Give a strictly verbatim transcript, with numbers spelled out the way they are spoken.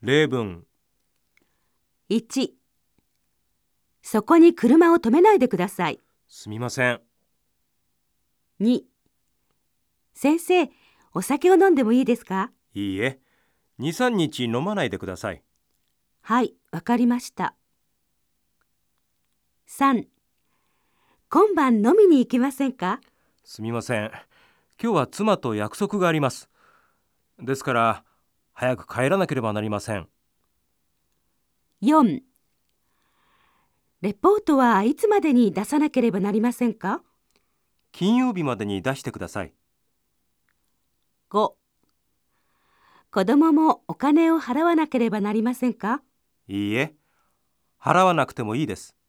例文。 いち、そこに車を止めないでください。 すみません。 に、先生、お酒を飲んでもいいですか？ いいえ、に、さんにち飲まないでください。 はい、わかりました。さん、今晩飲みに行きませんか？ すみません。今日は妻と約束があります。ですから、早く帰らなければなりません。 よん、レポートはいつまでに出さなければなりませんか？ 金曜日までに出してください。 ご、子供もお金を払わなければなりませんか？ いいえ、払わなくてもいいです。